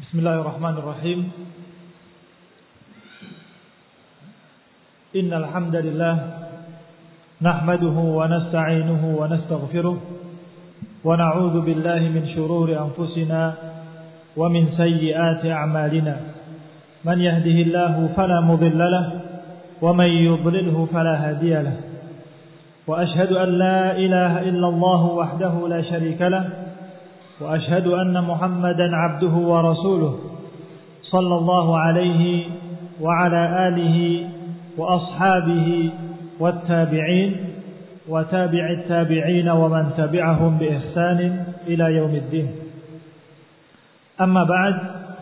Bismillahirrahmanirrahim. Innal hamdalillah nahmaduhu wa nasta'inuhu wa nastaghfiruh wa na'udzu billahi min shururi anfusina wa min sayyiati a'malina. Man yahdihillahu fala mudilla lahu wa man yudlilhu fala hadiya lahu. Wa ashhadu an la ilaha illallah wahdahu la sharika lahu وأشهد أن محمدا عبده ورسوله صلى الله عليه وعلى آله وأصحابه والتابعين وتابع التابعين ومن تبعهم بإحسان إلى يوم الدين. أما بعد,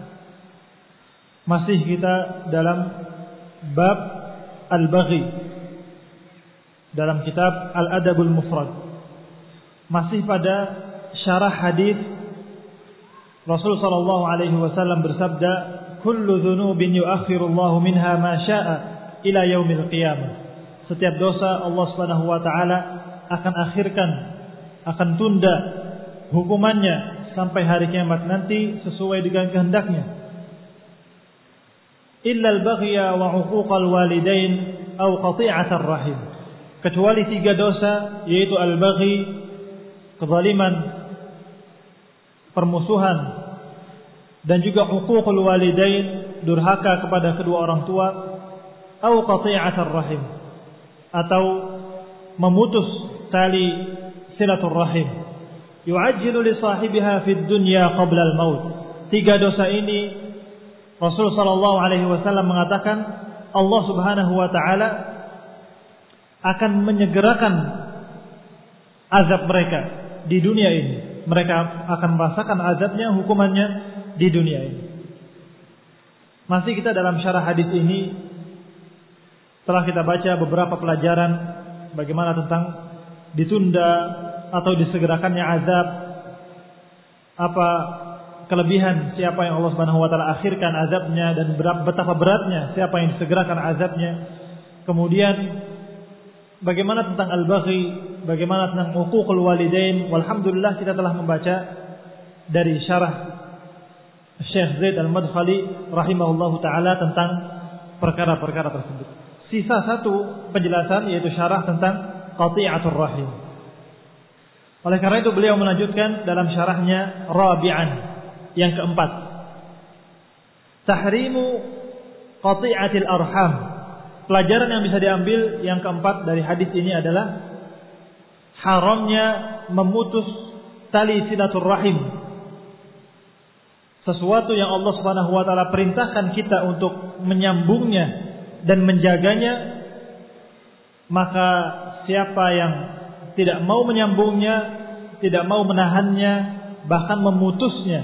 masih kita dalam bab al-baghi dalam kitab Al-Adabul Mufrad, masih pada syarah hadis Rasul sallallahu alaihi wasallam bersabda, kullu dzunubin yu'akhirullahu minha ma syaa ila yaumil qiyamah. Setiap dosa Allah Subhanahu wa taala akan tunda hukumannya sampai hari kiamat nanti sesuai dengan kehendaknya. Illa al-baghya wa 'uquqal walidain aw qati'atar rahim. Kecuali 3 dosa, yaitu al-baghi, kezaliman, permusuhan, dan juga huququl walidain, durhaka kepada kedua orang tua, atau qati'atur rahim, atau memutus tali silaturrahim. Yu'ajjilu li sahibiha fid dunya qabla al-maut. 3 dosa ini Rasul sallallahu alaihi wasallam mengatakan Allah Subhanahu wa taala akan menyegerakan azab mereka di dunia ini. Mereka akan merasakan azabnya, hukumannya di dunia ini. Masih kita dalam syarah hadis ini, telah kita baca beberapa pelajaran bagaimana tentang ditunda atau disegerakannya azab, apa kelebihan siapa yang Allah Subhanahu wa taala akhirkan azabnya, dan betapa beratnya siapa yang disegerakan azabnya. Kemudian bagaimana tentang al-baghi, bagaimana tentang huququl walidain. Walhamdulillah kita telah membaca dari syarah Syekh Zaid Al-Madkhali rahimahullahu taala tentang perkara-perkara tersebut. Sisa satu penjelasan, yaitu syarah tentang qati'atur rahim. Oleh karena itu beliau melanjutkan dalam syarahnya rabi'an, yang keempat, tahrimu qati'atil arham. Pelajaran yang bisa diambil yang keempat dari hadis ini adalah haramnya memutus tali silaturrahim. Sesuatu yang Allah Subhanahu wa taala perintahkan kita untuk menyambungnya dan menjaganya, maka siapa yang tidak mau menyambungnya, tidak mau menahannya, bahkan memutusnya,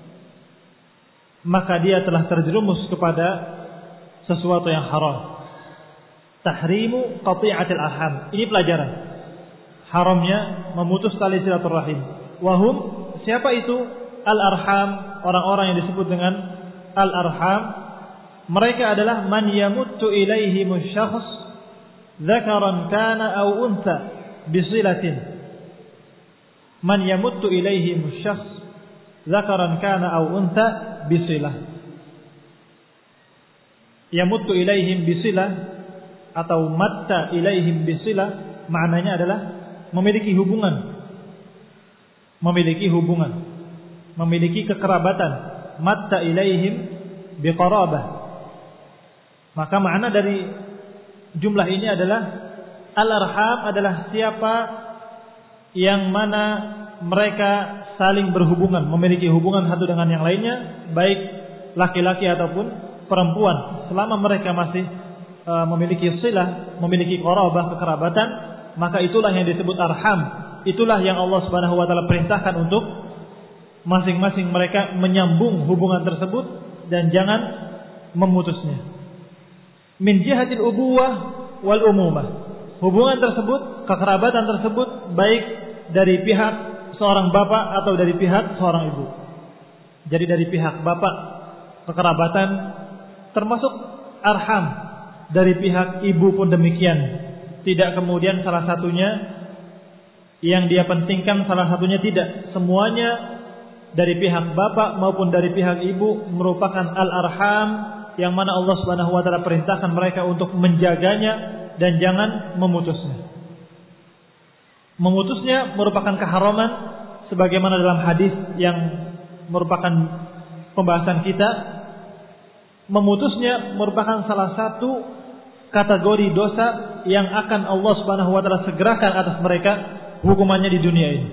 maka dia telah terjerumus kepada sesuatu yang haram. Tahrimu qati'atil arham. Ini pelajaran haramnya memutus tali silaturrahim. Wahum, siapa itu? Al-arham, orang-orang yang disebut dengan al-arham. Mereka adalah man yamuttu ilaihi musyakhs dzakaran kana aw untha bisilatin. Man yamuttu ilaihi musyakhs dzakaran kana aw untha bisilah. Yamuttu ilaihim bisilah atau matta ilaihim bisilah, maknanya adalah memiliki hubungan, memiliki kekerabatan. Matta ilaihim biqarabah. Maka makna dari jumlah ini adalah al-arham adalah siapa yang mana mereka saling berhubungan, memiliki hubungan satu dengan yang lainnya, baik laki-laki ataupun perempuan, selama mereka masih memiliki silah, memiliki qarabah, kekerabatan, maka itulah yang disebut arham. Itulah yang Allah Subhanahu wa taala perintahkan untuk masing-masing mereka menyambung hubungan tersebut dan jangan memutusnya. Min jihatil ubuwah wal umumah. Hubungan tersebut, kekerabatan tersebut, baik dari pihak seorang bapak atau dari pihak seorang ibu. Jadi dari pihak bapak kekerabatan termasuk arham, dari pihak ibu pun demikian. Tidak kemudian salah satunya yang dia pentingkan, salah satunya tidak. Semuanya dari pihak bapak maupun dari pihak ibu merupakan al-arham yang mana Allah Subhanahu wa taala perintahkan mereka untuk menjaganya dan jangan memutusnya. Memutusnya merupakan keharaman sebagaimana dalam hadis yang merupakan pembahasan kita. Memutusnya merupakan salah satu kategori dosa yang akan Allah Subhanahu wa taala segerakan atas mereka hukumannya di dunia ini.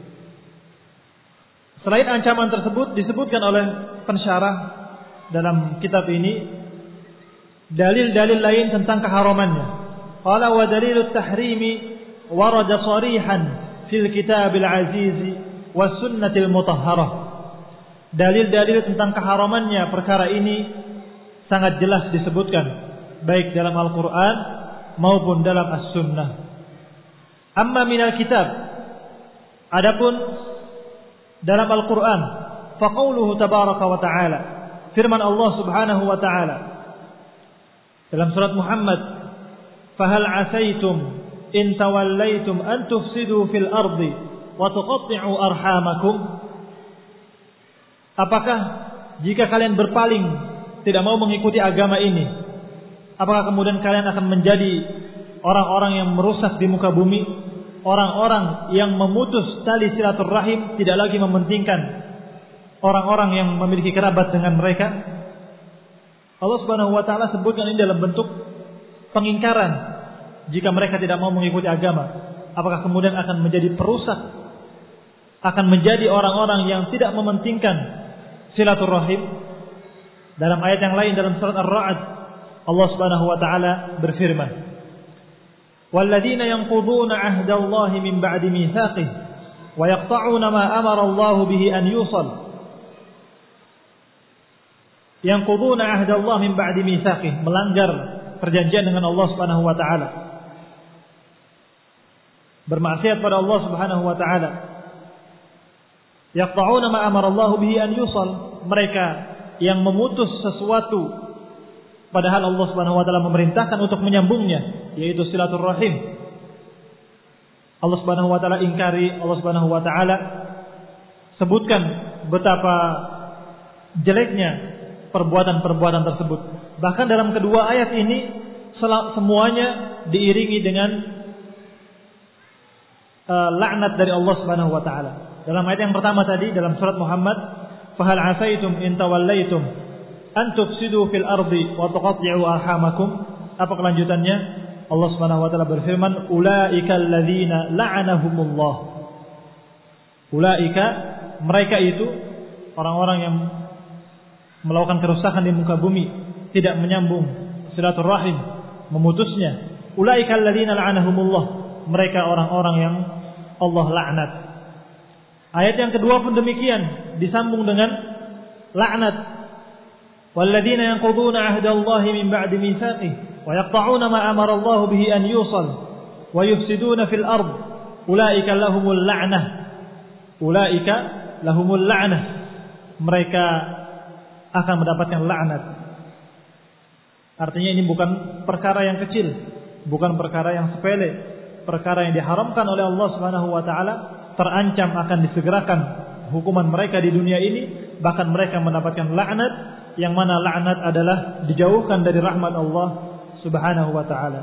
Selain ancaman tersebut disebutkan oleh pensyarah dalam kitab ini dalil-dalil lain tentang keharamannya. Qala wa dalilut tahrimi warada sharihan fil kitabil aziz was sunnatil mutahharah. Dalil-dalil tentang keharamannya perkara ini sangat jelas disebutkan baik dalam Al-Qur'an maupun dalam As-Sunnah. Amma minal kitab, adapun dalam Al-Qur'an, faqauluhu tabaraka wa ta'ala, firman Allah Subhanahu wa ta'ala dalam surat Muhammad, fahal asaitum in tawallaitum an tufsidu fil ardi wa tuqatti'u arhamakum. Apakah jika kalian berpaling tidak mau mengikuti agama ini, apakah kemudian kalian akan menjadi orang-orang yang merusak di muka bumi, orang-orang yang memutus tali silaturahim, tidak lagi mementingkan orang-orang yang memiliki kerabat dengan mereka? Allah Subhanahu wa taala sebutkan ini dalam bentuk pengingkaran. Jika mereka tidak mau mengikuti agama, apakah kemudian akan menjadi perusak, akan menjadi orang-orang yang tidak mementingkan silaturahim? Dalam ayat yang lain dalam surat Ar-Ra'd, Allah Subhanahu wa taala berfirman, "Walladzina yanquduna 'ahdallahi min ba'di mitsaqihi wa yaqta'una ma amara Allahu bihi an yusal." Yanquduna 'ahdallahi min ba'di mitsaqihi, melanggar perjanjian dengan Allah Subhanahu wa taala. Bermaksiat pada Allah Subhanahu wa taala. Yaqta'una ma amara Allahu bihi an yusal, mereka yang memutus sesuatu padahal Allah Subhanahu wa taala memerintahkan untuk menyambungnya, yaitu silaturahim. Allah Subhanahu wa taala ingkari, Allah Subhanahu wa taala sebutkan betapa jeleknya perbuatan-perbuatan tersebut. Bahkan dalam kedua ayat ini semuanya diiringi dengan laknat dari Allah Subhanahu wa taala. Dalam ayat yang pertama tadi dalam surat Muhammad, fahal asaitum in tawallaitum an tufsidu fil ardi wa tuqatti'u arhamakum. Apa kelanjutannya? Allah Subhanahu wa taala berfirman, ulaikal ladzina la'anahumullah. Ulaika, mereka itu orang-orang yang melakukan kerusakan di muka bumi, tidak menyambung silaturahim, memutusnya. Ulaikal ladzina la'anahumullah, mereka orang-orang yang Allah laknat. Ayat yang kedua pun demikian, disambung dengan laknat. Walladzina yanquduna 'ahdallahi min ba'di mitsaqihi wa yaqta'una ma amara Allah bihi an yusal wa yufsiduna fil ard ulaika lahumul la'nah. Ulaika lahumul la'nah. Mereka akan mendapatkan laknat. Artinya ini bukan perkara yang kecil, bukan perkara yang sepele, perkara yang diharamkan oleh Allah Subhanahu wa taala, terancam akan disegerakan hukuman mereka di dunia ini, bahkan mereka mendapatkan laknat, yang mana laknat adalah dijauhkan dari rahmat Allah Subhanahu wa taala.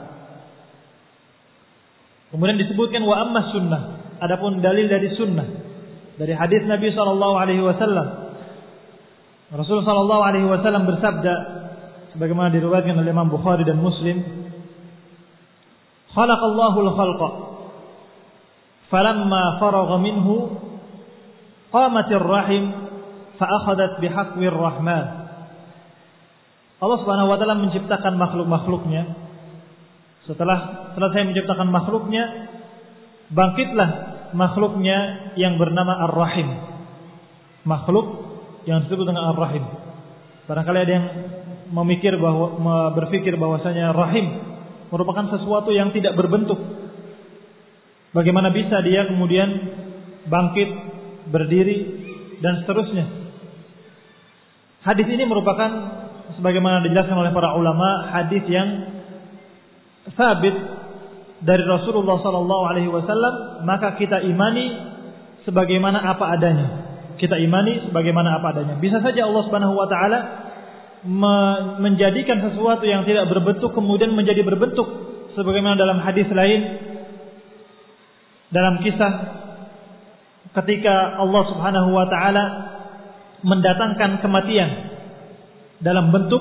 Kemudian disebutkan wa amma sunnah, adapun dalil dari sunnah, dari hadis Nabi sallallahu alaihi wasallam. Rasul sallallahu alaihi wasallam bersabda sebagaimana diriwayatkan oleh Imam Bukhari dan Muslim, khalaqallahu al-khalqa falamma faragha minhu qamatir rahim fa akhadat bihaqqir rahman. Allah Subhanahu wa taala menciptakan makhluk-makhluknya. Setelah selesai menciptakan makhluknya, bangkitlah makhluknya yang bernama Ar-Rahim. Makhluk yang disebut dengan Ar-Rahim. Barangkali ada yang berpikir bahwasanya rahim merupakan sesuatu yang tidak berbentuk. Bagaimana bisa dia kemudian bangkit, berdiri, dan seterusnya. Hadis ini merupakan, sebagaimana dijelaskan oleh para ulama, hadis yang sabit dari Rasulullah sallallahu alaihi wasallam, maka kita imani sebagaimana apa adanya. kita imani sebagaimana apa adanya. Bisa saja Allah Subhanahu wa taala menjadikan sesuatu yang tidak berbentuk kemudian menjadi berbentuk, sebagaimana dalam hadis lain, dalam kisah ketika Allah Subhanahu wa taala mendatangkan kematian dalam bentuk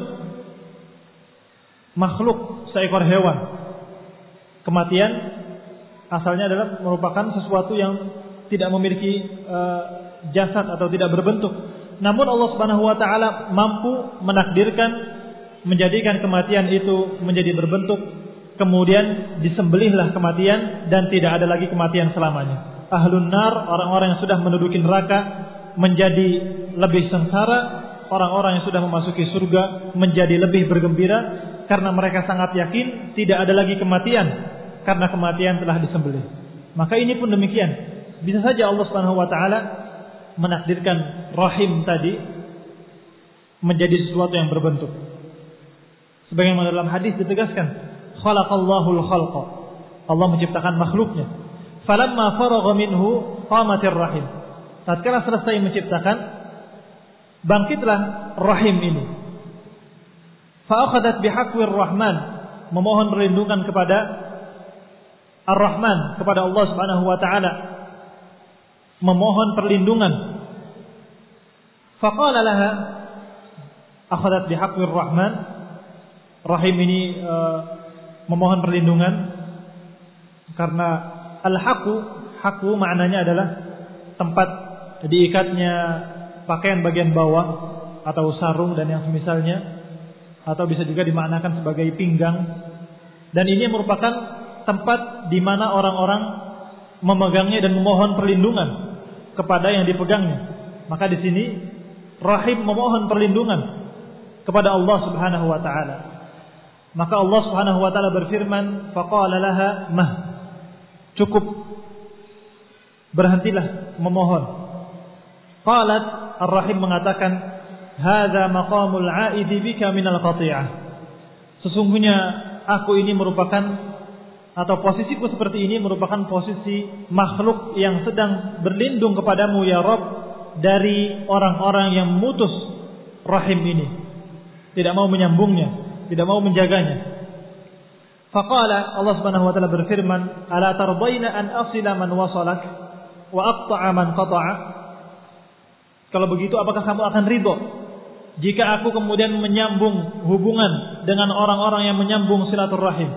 makhluk seekor hewan. Kematian asalnya adalah merupakan sesuatu yang tidak memiliki jasad atau tidak berbentuk. Namun Allah Subhanahu wa taala mampu menakdirkan menjadikan kematian itu menjadi berbentuk, kemudian disembelihlah kematian dan tidak ada lagi kematian selamanya. Ahlun nar, orang-orang yang sudah menduduki neraka, menjadi lebih sengsara, orang-orang yang sudah memasuki surga menjadi lebih bergembira karena mereka sangat yakin tidak ada lagi kematian karena kematian telah disembelih. Maka ini pun demikian. Bisa saja Allah Subhanahu wa taala menakdirkan rahim tadi menjadi sesuatu yang berbentuk. Sebagaimana dalam hadis ditegaskan, khalaqallahul khalqa. Allah menciptakan makhluknya. Falamma faragha minhu qamatir rahim. Tatkala selesai menciptakan, bangkitlah rahim ini. Fa akhadat bihaqwir rahman, memohon perlindungan kepada Ar-Rahman, kepada Allah Subhanahu wa taala, memohon perlindungan. Faqala laha akhadat bihaqwir rahman, rahim ini memohon perlindungan karena al-haqu maknanya adalah tempat diikatnya pakaian bagian bawah atau sarung dan yang semisalnya, atau bisa juga dimaknakan sebagai pinggang. Dan ini merupakan tempat di mana orang-orang memegangnya dan memohon perlindungan kepada yang dipegangnya. Maka di sini rahim memohon perlindungan kepada Allah Subhanahu wa taala. Maka Allah Subhanahu wa taala berfirman, faqala laha mah. Cukup, berhentilah memohon. Qalat, Ar-Rahim mengatakan, hadza maqamul 'aidi bika minal qati'ah. Sesungguhnya aku ini merupakan, atau posisiku seperti ini merupakan posisi makhluk yang sedang berlindung kepadamu ya Rabb dari orang-orang yang memutus rahim ini, tidak mau menyambungnya, tidak mau menjaganya. Faqala, Allah Subhanahu wa taala berfirman, ala tardaina an asila man wasalak wa aqta'a man qata'a. Kalau begitu apakah kamu akan ridho jika aku kemudian menyambung hubungan dengan orang-orang yang menyambung silaturahim,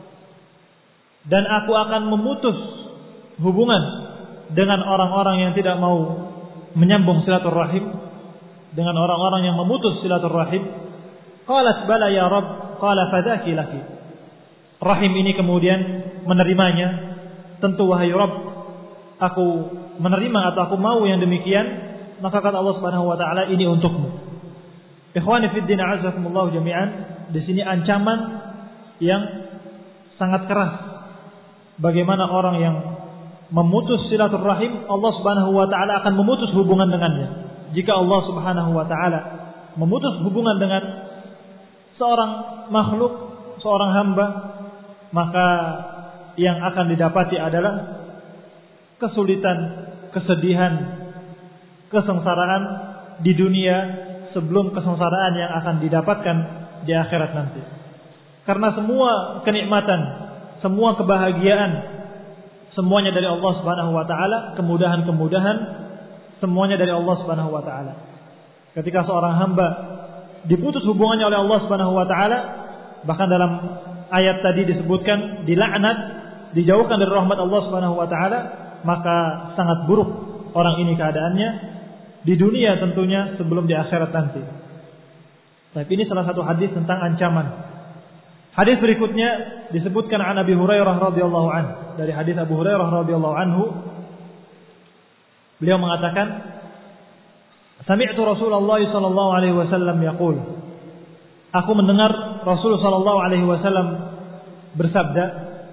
dan aku akan memutus hubungan dengan orang-orang yang tidak mau menyambung silaturahim, dengan orang-orang yang memutus silaturahim? Qalat bala ya Rabb, qala fadaki laki. Rahim ini kemudian menerimanya. Tentu wahai Rabb, aku menerima atau aku mau yang demikian. Maka kata Allah Subhanahu wa taala, ini untukmu. Ikhwani fid din, a'azzakumullah jami'an. Di sini ancaman yang sangat keras. Bagaimana orang yang memutus silaturahim, Allah Subhanahu wa taala akan memutus hubungan dengannya. Jika Allah Subhanahu wa taala memutus hubungan dengan seorang makhluk, seorang hamba, maka yang akan didapati adalah kesulitan, kesedihan, kesengsaraan di dunia sebelum kesengsaraan yang akan didapatkan di akhirat nanti. Karena semua kenikmatan, semua kebahagiaan, semuanya dari Allah Subhanahu wa taala, kemudahan-kemudahan semuanya dari Allah Subhanahu wa taala. Ketika seorang hamba diputus hubungannya oleh Allah Subhanahu wa taala, bahkan dalam ayat tadi disebutkan dilaknat, dijauhkan dari rahmat Allah Subhanahu wa taala, maka sangat buruk orang ini keadaannya di dunia tentunya sebelum di akhirat nanti. Tapi ini salah satu hadis tentang ancaman. Hadis berikutnya disebutkan an Abi Hurairah radhiyallahu anhu, dari hadis Abu Hurairah radhiyallahu anhu, beliau mengatakan, sami'tu Rasulullah sallallahu alaihi wasallam yaqul, aku mendengar Rasul sallallahu alaihi wasallam bersabda,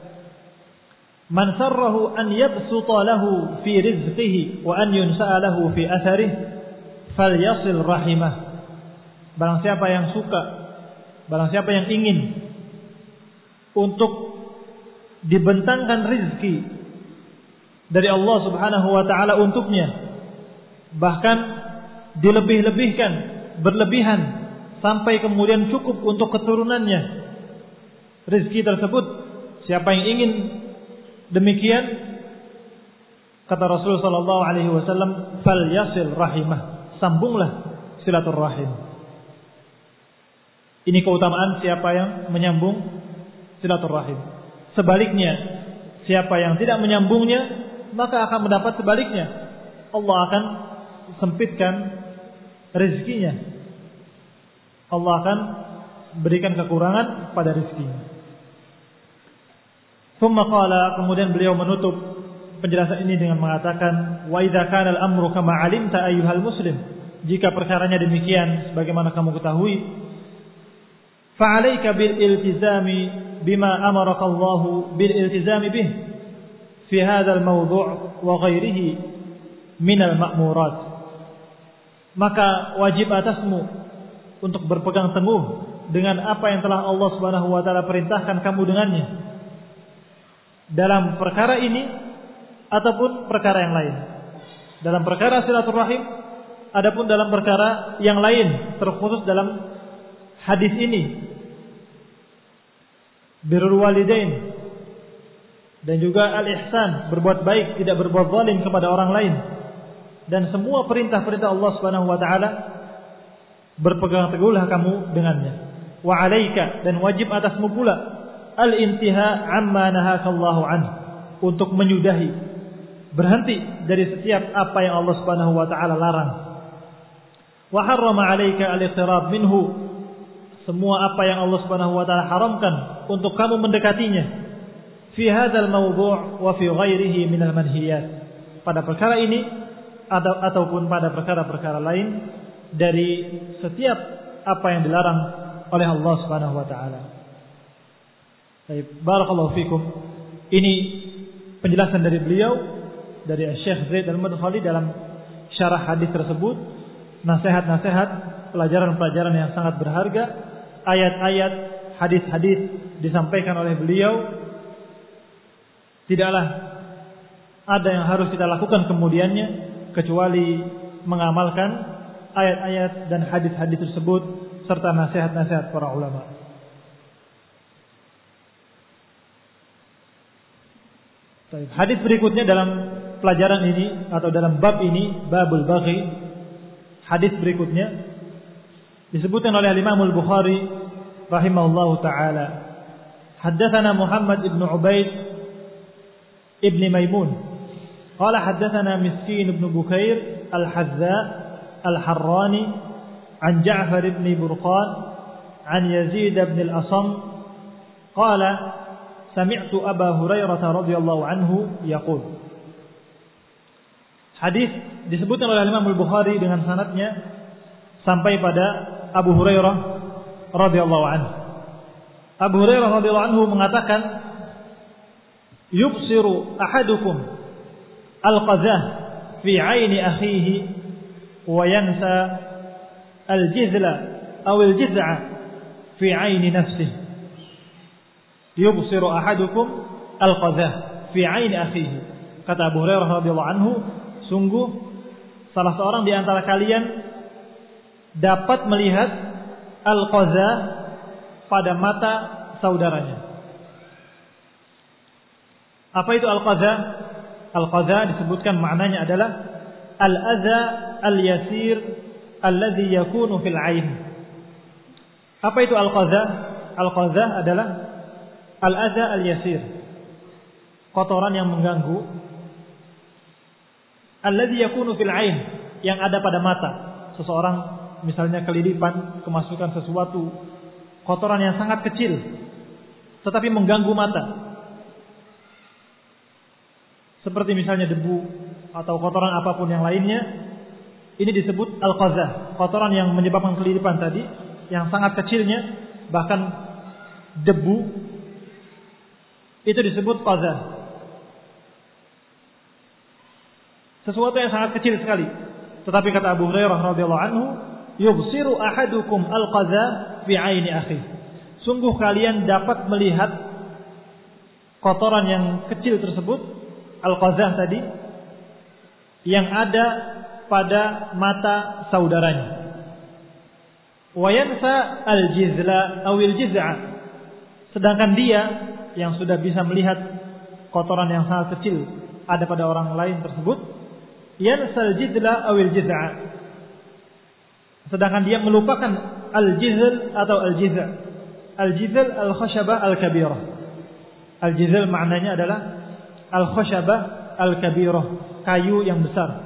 man sarrahu an yabsuta lahu fi rizqihi wa an yunsa'a lahu fi atharihi falyasil rahimah. Barang siapa yang suka, barang siapa yang ingin untuk dibentangkan rizki dari Allah Subhanahu wa taala untuknya, bahkan dilebih-lebihkan, berlebihan sampai kemudian cukup untuk keturunannya. Rezeki tersebut, siapa yang ingin demikian, kata Rasulullah sallallahu alaihi wasallam, falyasil rahimah, sambunglah silaturrahim. Ini keutamaan siapa yang menyambung silaturrahim. Sebaliknya, siapa yang tidak menyambungnya, maka akan mendapat sebaliknya. Allah akan sempitkan rezekinya. Allah akan berikan kekurangan pada rezekinya. Tsumma qala, kemudian beliau menutup penjelasan ini dengan mengatakan, wa idza kana al-amru kama 'alimta ayyuhal muslim, jika perkaranya demikian sebagaimana kamu ketahui, fa 'alaika bil iltizami bima amaraka Allah bil iltizami bih fi hadzal mawdu' wa ghairihi min al-ma'murat. Maka wajib atasmu untuk berpegang teguh dengan apa yang telah Allah Subhanahu wa taala perintahkan kamu dengannya, dalam perkara ini ataupun perkara yang lain. Dalam perkara silaturahim, adapun dalam perkara yang lain, terkhusus dalam hadis ini, birrul walidain, dan juga al-ihsan, berbuat baik, tidak berbuat zalim kepada orang lain, dan semua perintah-perintah Allah Subhanahu wa taala, berpegang teguhlah kamu dengannya. Wa 'alaika, dan wajib atasmu pula, al-intiha amma nahakallahu anhu, untuk menyudahi, berhenti dari setiap apa yang Allah Subhanahu wa taala larang. Wa harrama 'alaika al-iqtirab minhu, semua apa yang Allah Subhanahu wa taala haramkan untuk kamu mendekatinya, fi hadzal mawdu' wa fi ghairihi minal manhiyat, pada perkara ini ataupun pada perkara-perkara lain dari setiap apa yang dilarang oleh Allah Subhanahu wa taala. Baik, barakallahu fikum. Ini penjelasan dari beliau, dari Syekh Zaid Al-Madkhali dalam syarah hadis tersebut, nasihat-nasihat, pelajaran-pelajaran yang sangat berharga, ayat-ayat, hadis-hadis disampaikan oleh beliau. Tidaklah ada yang harus kita lakukan kemudiannya kecuali mengamalkan ayat-ayat dan hadis-hadis tersebut serta nasihat-nasihat para ulama. Hadis berikutnya dalam pelajaran ini atau dalam bab ini, babul baghi, hadis berikutnya disebutkan oleh Imam Al-Bukhari rahimahullahu taala. Haddatsana Muhammad ibn Ubaid ibn Maimun qala haddatsana Miskin ibn Bukair al-Hazza al-Harrani an Ja'far ibn Burqan an Yazid ibn al-Asam qala sami'tu Aba Hurairah radhiyallahu anhu yaqul. Hadis disebutkan oleh Imam Al-Bukhari dengan sanadnya sampai pada Abu Hurairah radhiyallahu anhu. Abu Hurairah radhiyallahu anhu mengatakan, yubsiru ahadukum al-qazah fi 'aini akhihi wa yansa al-jizla aw al-jiz'a fi 'aini nafsihi. Yubsiru ahadukum al-qazah fi 'aini akhihi. Kata Abu Hurairah radhiyallahu anhu, sungguh salah seorang di antara kalian dapat melihat al-qazah pada mata saudaranya. Apa itu al-qazah? Al-qazah disebutkan maknanya adalah al-adza al-yasir alladhi yakunu fil 'ain. Apa itu al-qazah? Al-qazah adalah al-adza al-yasir, kotoran yang mengganggu, alladzi yakunu fil 'ain, yang ada pada mata. Seseorang misalnya kelilipan, kemasukan sesuatu, kotoran yang sangat kecil tetapi mengganggu mata. Seperti misalnya debu atau kotoran apapun yang lainnya, ini disebut al-qazah, kotoran yang menyebabkan kelilipan tadi, yang sangat kecilnya, bahkan debu, itu disebut qazah. Sesuatu yang sangat kecil sekali. Tetapi kata Abu Hurairah radhiyallahu anhu, yubsiru ahadukum al-qazah fi 'aini akhi. Sungguh kalian dapat melihat kotoran yang kecil tersebut, al-qazah tadi, yang ada pada mata saudaranya. Wa yansa al-jizla awil jiz'a. Sedangkan dia yang sudah bisa melihat kotoran yang sangat kecil ada pada orang lain tersebut, yansa al-jizla awil jiz'a. Sedangkan dia melupakan al-jizl atau al-jiz'a. Al-jizl al-khashabah al-kabirah. Al-jizl maknanya adalah al-khashabah al-kabirah, kayu yang besar.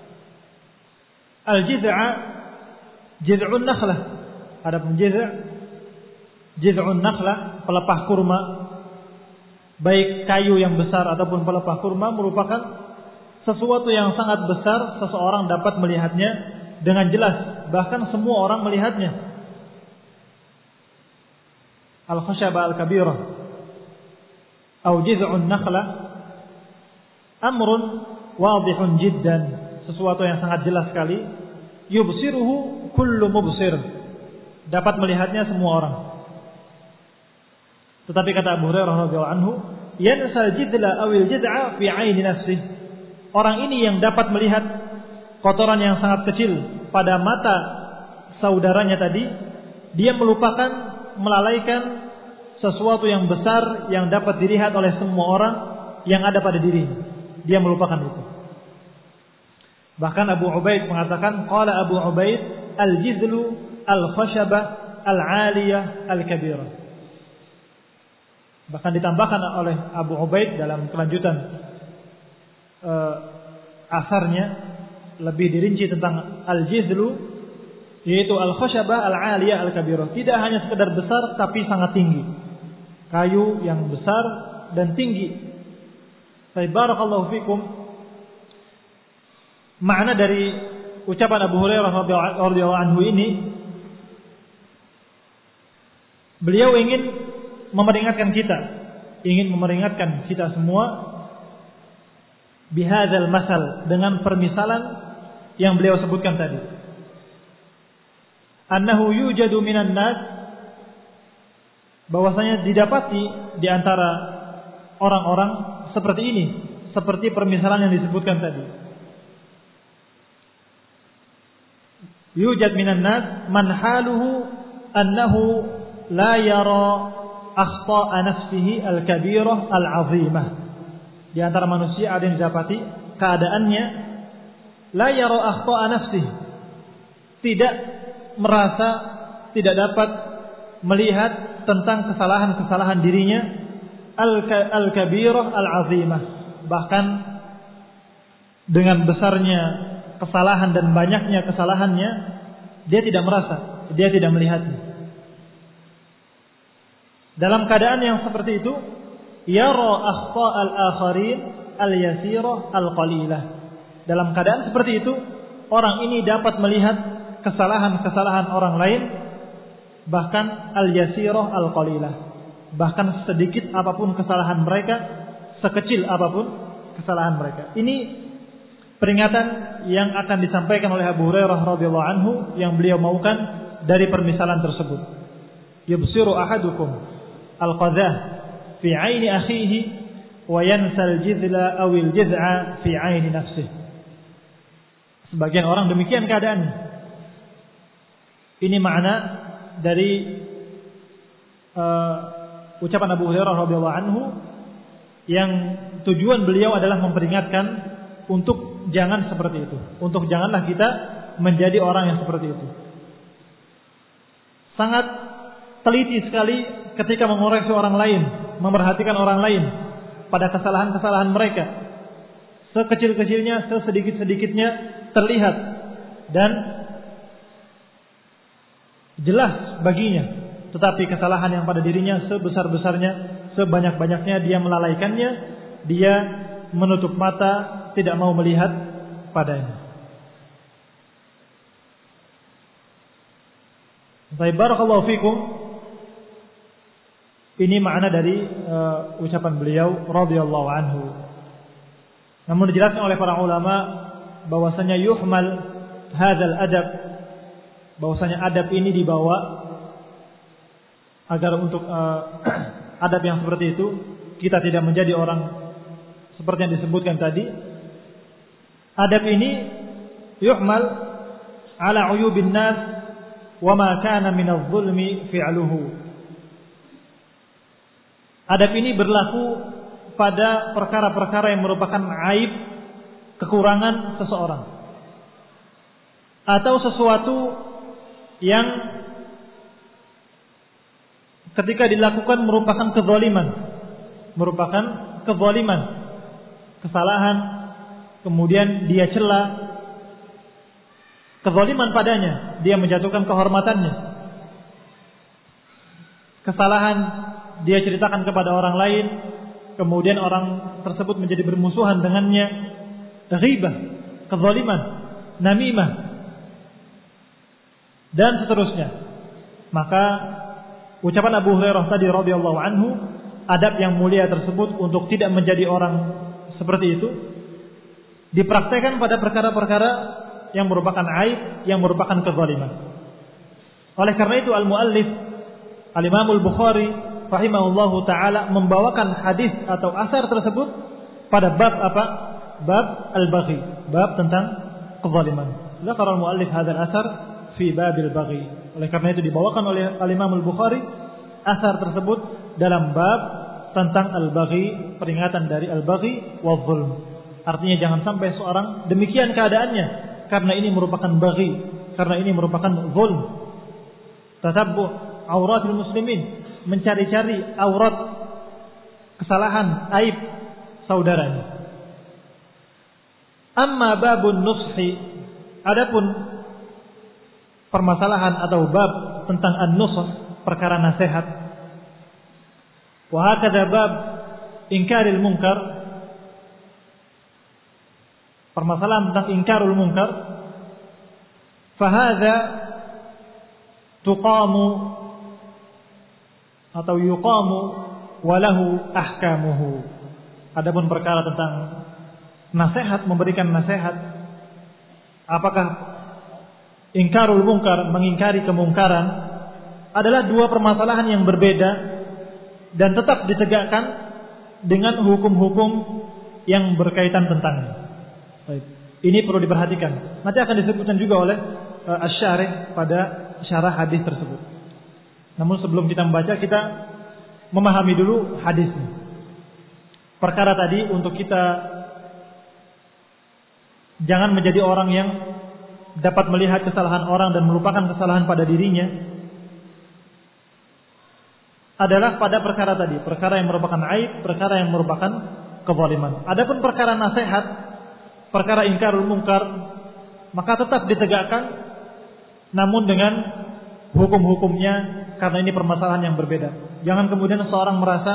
Al-jiz'a jiz'un nakhlah. Adapun jiz'un nakhlah, pelepah kurma, baik kayu yang besar ataupun pelepah kurma, merupakan sesuatu yang sangat besar, seseorang dapat melihatnya dengan jelas, bahkan semua orang melihatnya. Al-khashabah al-kabirah atau jiz'un nakhlah amrun wadihun jiddan, sesuatu yang sangat jelas sekali. Yubsiruhu kullu mubsir, dapat melihatnya semua orang. Tetapi kata Abu Hurairah radhiyallahu anhu, yansal jidla awil jid'a fi 'aini nafsihi. Orang ini yang dapat melihat kotoran yang sangat kecil pada mata saudaranya tadi, dia melupakan, melalaikan sesuatu yang besar yang dapat dilihat oleh semua orang yang ada pada dirinya. Dia melupakan itu. Bahkan Abu Ubaid mengatakan, qala Abu Ubaid al-jizlu al-khashabah al-'aliyah al-kabirah. Bahkan ditambahkan oleh Abu Ubaid dalam kelanjutan asarnya, lebih dirinci tentang al-jizlu, yaitu al-khashabah al-'aliyah al-kabirah. Tidak hanya sekedar besar tapi sangat tinggi. Kayu yang besar dan tinggi. Barakallahu fikum. Makna dari ucapan Abu Hurairah radhiyallahu anhu ini, beliau ingin memperingatkan kita semua bihadzal masal, dengan permisalan yang beliau sebutkan tadi. Annahu yujadu minan nas, bahwasanya didapati di antara orang-orang seperti ini, seperti permisalan yang disebutkan tadi. Yujad minan nas man haluhu annahu la yara akhta'a nafsihi al-kabirah al-'azimah. Di antara manusia ada yang didapati keadaannya la yara akhta'a nafsihi, tidak merasa, tidak dapat melihat tentang kesalahan-kesalahan dirinya, al-kabirah al-'azimah, bahkan dengan besarnya kesalahan dan banyaknya kesalahannya, dia tidak merasa, dia tidak melihatnya. Dalam keadaan yang seperti itu, yara akhta' al-akharin al-yasirah al-qalilah. Dalam keadaan seperti itu, orang ini dapat melihat kesalahan-kesalahan orang lain, bahkan al-yasirah al-qalilah, bahkan sedikit apapun kesalahan mereka, sekecil apapun kesalahan mereka. Ini peringatan yang akan disampaikan oleh Abu Hurairah radhiyallahu anhu yang beliau maukan dari permisalan tersebut. Yubsiru ahadukum al-qadhah fi 'aini akhihi wa yansal jizla awil jiz'a fi 'aini nafsihi. Sebagian orang demikian keadaannya. Ini makna dari ucapan Abu Hurairah radhiyallahu anhu yang tujuan beliau adalah memperingatkan untuk jangan seperti itu. Untuk janganlah kita menjadi orang yang seperti itu. Sangat teliti sekali ketika mengoreksi orang lain, memerhatikan orang lain pada kesalahan-kesalahan mereka. Sekecil-kecilnya, sesedikit-sedikitnya terlihat dan jelas baginya. Tetapi kesalahan yang pada dirinya sebesar-besarnya, sebanyak-banyaknya, dia melalaikannya, dia menutup mata, tidak mau melihat padanya. Baik, barakallahu fikum. Ini makna dari ucapan beliau radhiyallahu anhu. Namun dijelaskan oleh para ulama bahwasanya yuhmal hadzal adab, bahwasanya adab ini dibawa agar untuk adab yang seperti itu kita tidak menjadi orang seperti yang disebutkan tadi. Adab ini yuhmal ala uyubin nas wa ma kana min adh-dhulmi fi'luhu. Adab ini berlaku pada perkara-perkara yang merupakan aib, kekurangan seseorang, atau sesuatu yang ketika dilakukan merupakan kezaliman, kesalahan, kemudian dia cela, kezaliman padanya, dia menjatuhkan kehormatannya, kesalahan dia ceritakan kepada orang lain, kemudian orang tersebut menjadi bermusuhan dengannya, ghibah, kezaliman, namimah, dan seterusnya. Maka ucapan Abu Hurairah tadi radhiyallahu anhu, adab yang mulia tersebut untuk tidak menjadi orang seperti itu dipraktekkan pada perkara-perkara yang merupakan aib, yang merupakan kezaliman. Oleh karena itu al-muallif Al-Imam Al-Bukhari rahimahullahu taala membawakan hadis atau asar tersebut pada bab apa? Bab al-baghi, bab tentang kezaliman. Zakar al-muallif hadzal asar fi babil baghi. Oleh karena itu dibawakan oleh Al-Imam Al-Bukhari asar tersebut dalam bab tentang al-baghi, peringatan dari al-baghi wa zulm. Artinya jangan sampai seorang demikian keadaannya, karena ini merupakan baghi, karena ini merupakan zulm. Tatabbu auratul muslimin, mencari-cari aurat, kesalahan, aib saudaranya. Amma babun nushi, adapun permasalahan atau bab tentang an-nushh, perkara nasihat. Wa hakadha bab inkaril munkar, permasalahan tentang ingkarul munkar. Fahadha tuqamu atau yuqamu walahu ahkamuhu. Adapun perkara tentang nasihat, memberikan nasihat, apakah ingkarul munkar, mengingkari kemungkaran, adalah dua permasalahan yang berbeda dan tetap ditegakkan dengan hukum-hukum yang berkaitan tentangnya. Baik. Ini perlu diperhatikan. Nanti akan disebutkan juga oleh Asy-Syarih pada syarah hadis tersebut. Namun sebelum kita membaca, kita memahami dulu hadisnya. Perkara tadi untuk kita jangan menjadi orang yang dapat melihat kesalahan orang dan melupakan kesalahan pada dirinya, adalah pada perkara tadi, perkara yang merupakan aib, perkara yang merupakan kezaliman. Adapun perkara nasihat, perkara ingkarul munkar, maka tetap ditegakkan, namun dengan hukum-hukumnya, karena ini permasalahan yang berbeda. Jangan kemudian seorang merasa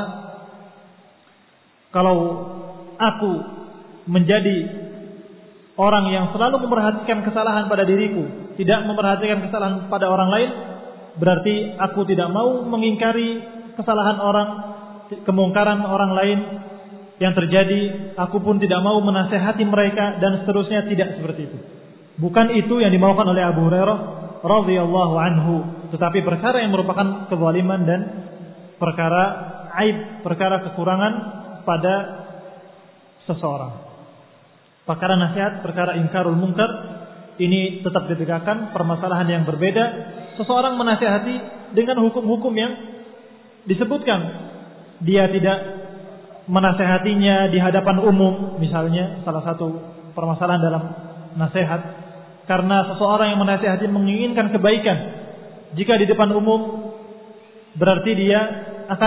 kalau aku menjadi orang yang selalu memperhatikan kesalahan pada diriku, tidak memperhatikan kesalahan pada orang lain, berarti aku tidak mau mengingkari kesalahan orang, kemungkaran orang lain yang terjadi. Aku pun tidak mau menasehati mereka dan seterusnya. Tidak seperti itu. Bukan itu yang dimaukan oleh Abu Hurairah radhiyallahu anhu, tetapi perkara yang merupakan kezaliman dan perkara aib, perkara kekurangan pada seseorang. Perkara nasihat, perkara ingkarul munkar, ini tetap ditegakkan, permasalahan yang berbeda. Seseorang menasihati dengan hukum-hukum yang disebutkan. Dia tidak menasihatinya di hadapan umum, misalnya salah satu permasalahan dalam nasihat, karena seseorang yang menasihati menginginkan kebaikan. Jika di depan umum, berarti dia akan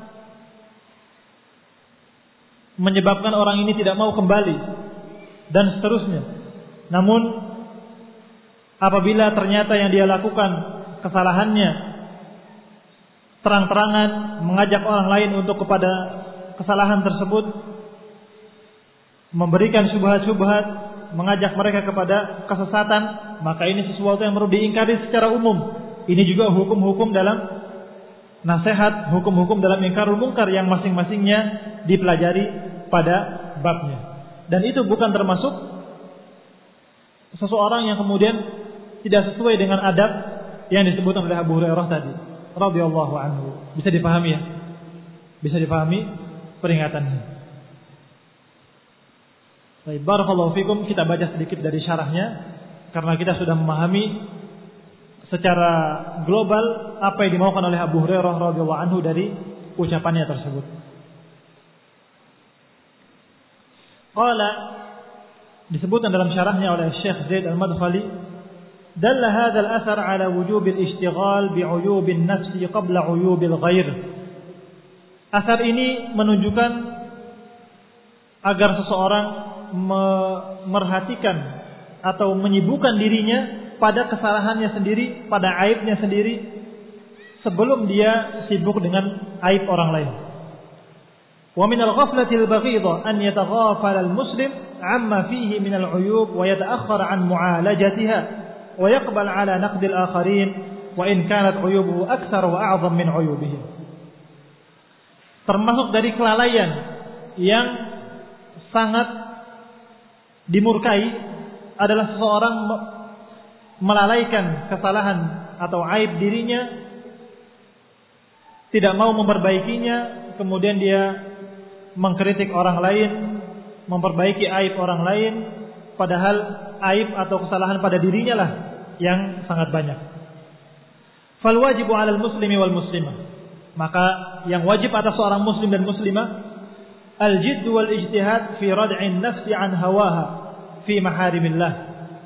menyebabkan orang ini tidak mau kembali dan seterusnya. Namun apabila ternyata yang dia lakukan kesalahannya terang-terangan, mengajak orang lain untuk kepada kesalahan tersebut, memberikan syubhat-syubhat, mengajak mereka kepada kesesatan, maka ini sesuatu yang perlu diingkari secara umum. Ini juga hukum-hukum dalam nasihat, hukum-hukum dalam ingkarul munkar yang masing-masingnya dipelajari pada babnya. Dan itu bukan termasuk seseorang yang kemudian tidak sesuai dengan adab yang disebutkan oleh Abu Hurairah tadi radhiyallahu anhu. Bisa dipahami ya? Bisa dipahami peringatannya. Baik, barakallahu fikum. Kita baca sedikit dari syarahnya. karena kita sudah memahami secara global apa yang dimaukan oleh Abu Hurairah radhiyallahu anhu dari ucapannya tersebut. Qala, disebutkan dalam syarahnya oleh Syekh Zaid Al-Madkhali, dalla hadha al-athar ala wujub al-ishtighal bi'uyub an-nafs qabla 'uyub al-ghair. Asar ini menunjukkan agar seseorang memerhatikan atau menyibukkan dirinya pada kesalahannya sendiri, pada aibnya sendiri, sebelum dia sibuk dengan aib orang lain. Wa min al-ghaflati al-baghidha an yataghafala al-muslim amma fihi min al-'uyub wa yata'akhkhar an mu'alajatiha wa yaqbal 'ala naqd al-akharin wa in kanat 'uyubuhu akthar wa a'zam min 'uyubihim. Termasuk dari kelalaian yang sangat dimurkai adalah seseorang melalaikan kesalahan atau aib dirinya, tidak mau memperbaikinya, kemudian dia mengkritik orang lain, memperbaiki aib orang lain, padahal aib atau kesalahan pada dirinya lah yang sangat banyak. Fal wajibu 'alal muslimi wal muslimah, maka yang wajib atas seorang muslim dan muslimah al-jidd wal ijtihad fi rad'in nafsi an hawaha fi maharimillah.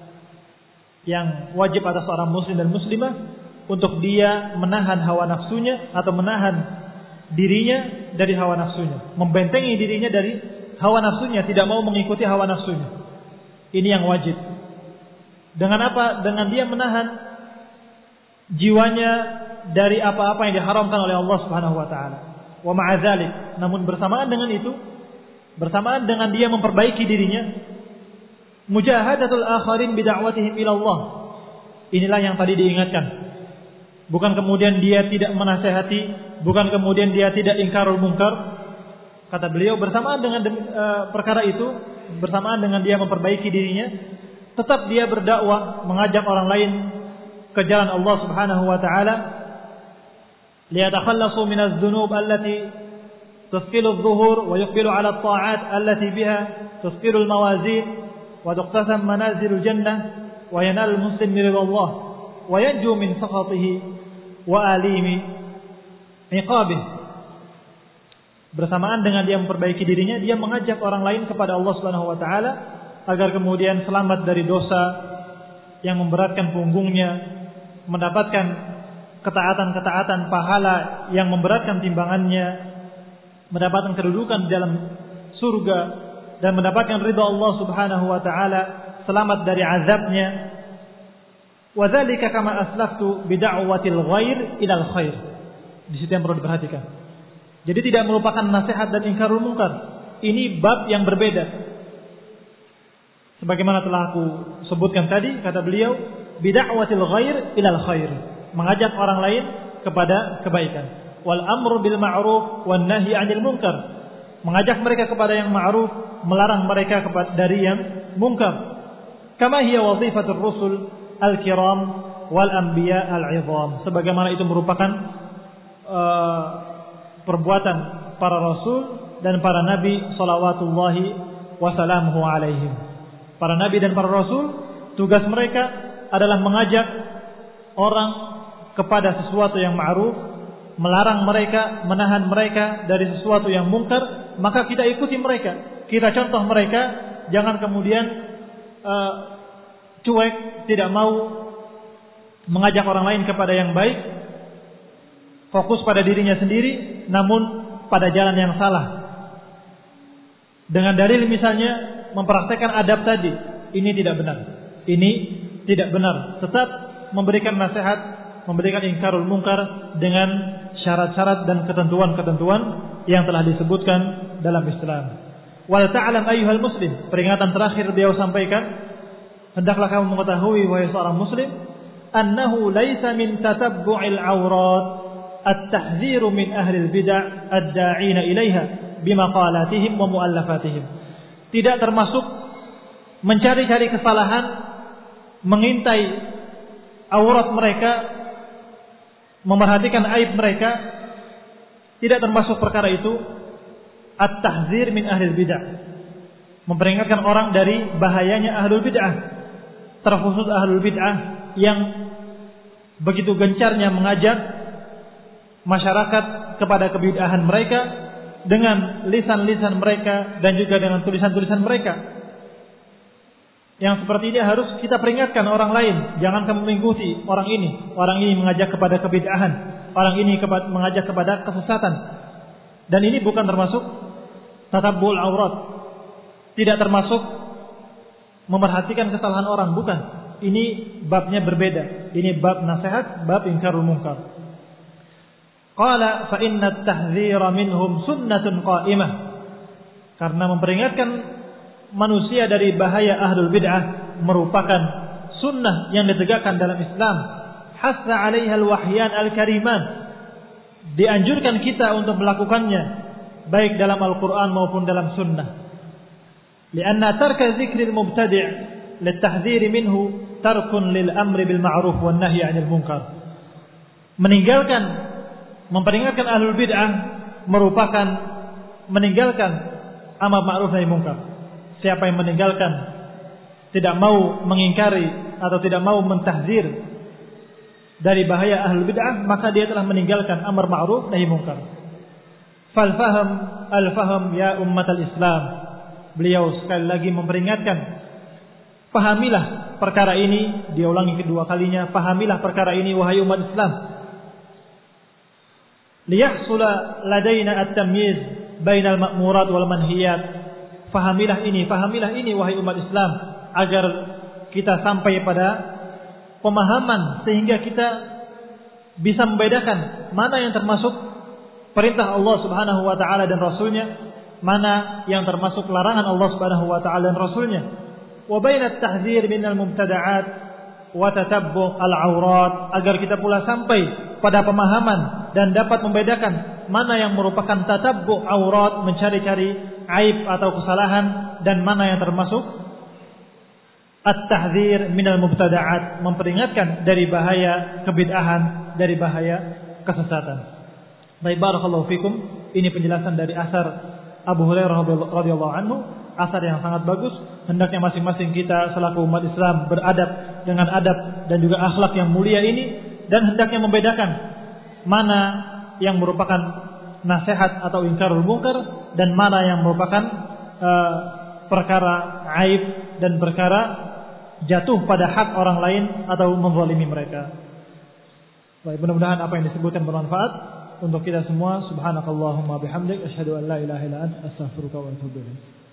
Yang wajib atas seorang muslim dan muslimah untuk dia menahan hawa nafsunya atau menahan dirinya dari hawa nafsunya, membentengi dirinya dari hawa nafsunya, tidak mau mengikuti hawa nafsunya. Ini yang wajib. Dengan apa? Dengan dia menahan jiwanya dari apa-apa yang diharamkan oleh Allah Subhanahu wa taala. Wa ma'a dzalik, namun bersamaan dengan itu, bersamaan dengan dia memperbaiki dirinya, mujahadatul akharin bid'awatihim ila Allah. Inilah yang tadi diingatkan. Bukan kemudian dia tidak menasehati, bukan kemudian dia tidak ingkarul munkar. Kata beliau, bersamaan dengan perkara itu, bersamaan dengan dia memperbaiki dirinya, tetap dia berdakwah, mengajak orang lain ke jalan Allah Subhanahu wa taala, liyatakhallasu minadz dzunub allati tusqilu adh-dhuhur wa yuqbilu 'ala at-ta'at allati biha tusqilu al-mawazin wa tuqtasam manazilul jannah wa yanal muslim min Allah wa yanju min sakhatihi wa alimi iqabih. Bersamaan dengan dia memperbaiki dirinya, dia mengajak orang lain kepada Allah Subhanahu wa taala agar kemudian selamat dari dosa yang memberatkan punggungnya, mendapatkan ketaatan-ketaatan pahala yang memberatkan timbangannya, mendapatkan kedudukan di dalam surga dan mendapatkan ridha Allah Subhanahu wa taala, selamat dari azabnya. Wa dzalika kama aslaftu bid'awatil ghair ilal khair. Di situ yang perlu diperhatikan. Jadi tidak melupakan nasihat dan ingkarul munkar. Ini bab yang berbeda. Sebagaimana telah aku sebutkan tadi, kata beliau, bid'awatil ghair ilal khair, mengajak orang lain kepada kebaikan. Wal amru bil ma'ruf wan nahyi 'anil munkar, mengajak mereka kepada yang ma'ruf, melarang mereka dari yang munkar. Kama hiya wazifatur rusul al-kiram wal anbiya al-'idham, sebagaimana itu merupakan perbuatan para rasul dan para nabi salawatullahi wasalamuhu alaihim. Para nabi dan para rasul, tugas mereka adalah mengajak orang kepada sesuatu yang ma'ruf, melarang mereka, menahan mereka dari sesuatu yang munkar. Maka kita ikuti mereka, kita contoh mereka, jangan kemudian cuek, tidak mau mengajak orang lain kepada yang baik, fokus pada dirinya sendiri, namun pada jalan yang salah. Dengan dalil misalnya mempraktekkan adab tadi, ini tidak benar. Ini tidak benar. Tetap memberikan nasihat, memberikan ingkarul munkar dengan syarat-syarat dan ketentuan-ketentuan yang telah disebutkan dalam Islam. Wal ta'lam ayyuhal muslim, peringatan terakhir beliau sampaikan, hendaklah kamu mengetahui wahai seorang muslim, annahu laisa min tatabbu'il awrat at-tahdziru min ahli al-bid'ah ad-da'ina ilaiha bimaqalatihim wa mu'allafatihim. Tidak termasuk mencari-cari kesalahan, mengintai aurat mereka, memerhatikan aib mereka. Tidak termasuk perkara itu at-tahdzir min ahli al-bid'ah, memperingatkan orang dari bahayanya ahlul bid'ah. terkhusus ahlul bid'ah yang begitu gencarnya mengajak masyarakat kepada kebid'ahan mereka dengan lisan-lisan mereka dan juga dengan tulisan-tulisan mereka. Yang seperti ini harus kita peringatkan orang lain. Jangan kamu mengikuti orang ini. Orang ini mengajak kepada kebid'ahan. Orang ini mengajak kepada kesesatan. Dan ini bukan termasuk tatabbul aurat. Tidak termasuk memerhatikan kesalahan orang. Bukan. Ini babnya berbeda. Ini bab nasihat, bab ingkarul munkar. Qala fa inna at-tahdzira minhum sunnatun qa'imah. Karena memperingatkan manusia dari bahaya ahlul bid'ah merupakan sunnah yang ditegakkan dalam Islam. Hassa 'alaiha al-wahyan al-kariman. Dianjurkan kita untuk melakukannya baik dalam Al-Qur'an maupun dalam sunnah. Lianna tarka dzikril mubtadi' lit-tahdhir minhu tarkun lil amri bil ma'ruf wan nahyi 'anil munkar. Memperingatkan ahlul bid'ah merupakan meninggalkan amar ma'ruf nahi munkar. Siapa yang meninggalkan, tidak mau mengingkari atau tidak mau mentahdzir dari bahaya ahlul bid'ah, maka dia telah meninggalkan amar ma'ruf nahi munkar. Fal faham al-faham ya ummatal Islam. Beliau sekali lagi memperingatkan, pahamilah perkara ini. Dia ulangi kedua kalinya, pahamilah perkara ini wahai umat Islam. Liyahsula ladaina at-tamyiz bainal ma'murat wal manhiyat. Fahamilah ini wahai umat Islam, agar kita sampai pada pemahaman sehingga kita bisa membedakan mana yang termasuk perintah Allah Subhanahu wa taala dan rasulnya, mana yang termasuk larangan Allah Subhanahu wa taala dan rasulnya. Wa bainat tahdzir minal mubtada'at wa tatabbu' al-aurat, agar kita pula sampai pada pemahaman dan dapat membedakan mana yang merupakan tatabbu' aurat, mencari-cari aib atau kesalahan, dan mana yang termasuk at-tahdzir minal mubtada'at, memperingatkan dari bahaya kebid'ahan, dari bahaya kesesatan. Baik, barakallahu fikum. Ini penjelasan dari asar Abu Hurairah radhiyallahu anhu, asar yang sangat bagus. Hendaknya masing-masing kita selaku umat Islam beradab dengan adab dan juga akhlak yang mulia ini, dan hendaknya membedakan mana yang merupakan nasihat atau ingkarul munkar dan mana yang merupakan perkara aib dan perkara jatuh pada hak orang lain atau menzalimi mereka. Baik, mudah-mudahan apa yang disebutkan bermanfaat untuk kita semua. Subhanakallahumma bihamdik asyhadu an la ilaha illa anta astaghfiruka wa atubu ilaik.